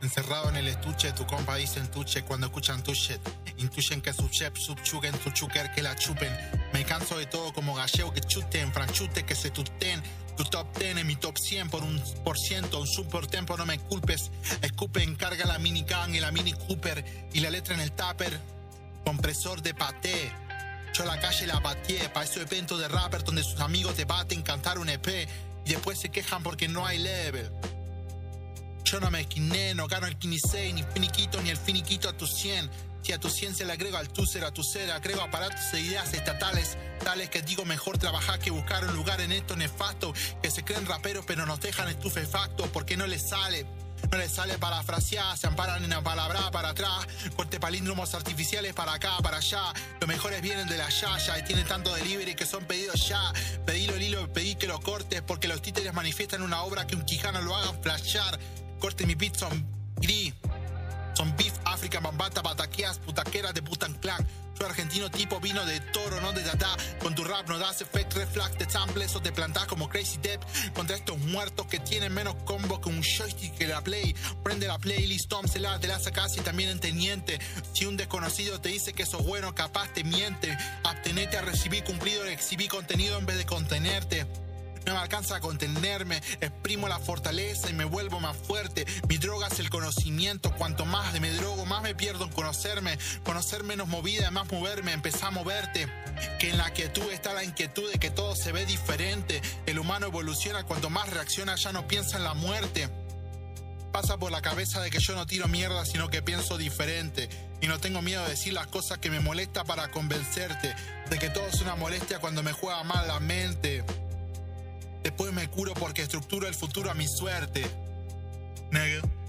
Encerrado en el estuche, tu compa dice entuche cuando escuchan tu shit. Intuyen que su chef subchuguen, tu chuker que la chupen. Me canso de todo como gallego que chuten, franchute que se tusten. Tu top 10 en mi top 100 por un por ciento, un super tempo, no me culpes. Escupe, encarga la mini Gang y la mini Cooper y la letra en el tupper. Compresor de paté. Yo la calle la pateé, pa' esos eventos de rapper donde sus amigos debaten cantar un EP y después se quejan porque no hay level. Yo no me esquiné, no gano el 15, ni finiquito ni el finiquito a tu 100. Si a tu 100 se le agrego al tucer, a tu ser, agrego aparatos e ideas estatales, tales que digo mejor trabajar que buscar un lugar en esto nefasto, que se creen raperos pero nos dejan estupefactos porque no les sale. No les sale parafrasear, se amparan en la palabra para atrás, corte palíndromos artificiales para acá, para allá. Los mejores vienen de la yaya y tienen tanto delivery que son pedidos ya. Pedilo el hilo, pedí que lo cortes porque los títeres manifiestan una obra que un quijano lo hagan flashear. Corte mi beat son gris, son beef, África, bambata, bataqueas, putaqueras de Butan Clan. Soy argentino tipo vino de toro, no de tata. Con tu rap no das effect, reflex, te samples o te plantás como Crazy Depp. Contra estos muertos que tienen menos combo que un joystick que la play. Prende la playlist, tómsela, te la sacás y también en teniente. Si un desconocido te dice que sos bueno, capaz te miente. Abstenete a recibir cumplido, exhibí contenido en vez de contenerte. No me alcanza a contenerme, exprimo la fortaleza y me vuelvo más fuerte. Mi droga es el conocimiento, cuanto más me drogo, más me pierdo en conocerme. Conocer menos movida, más moverme, empezar a moverte. Que en la quietud está la inquietud de que todo se ve diferente. El humano evoluciona, cuanto más reacciona ya no piensa en la muerte. Pasa por la cabeza de que yo no tiro mierda, sino que pienso diferente. Y no tengo miedo de decir las cosas que me molesta para convencerte. De que todo es una molestia cuando me juega mal la mente. Después me curo porque estructuro el futuro a mi suerte. Nigga.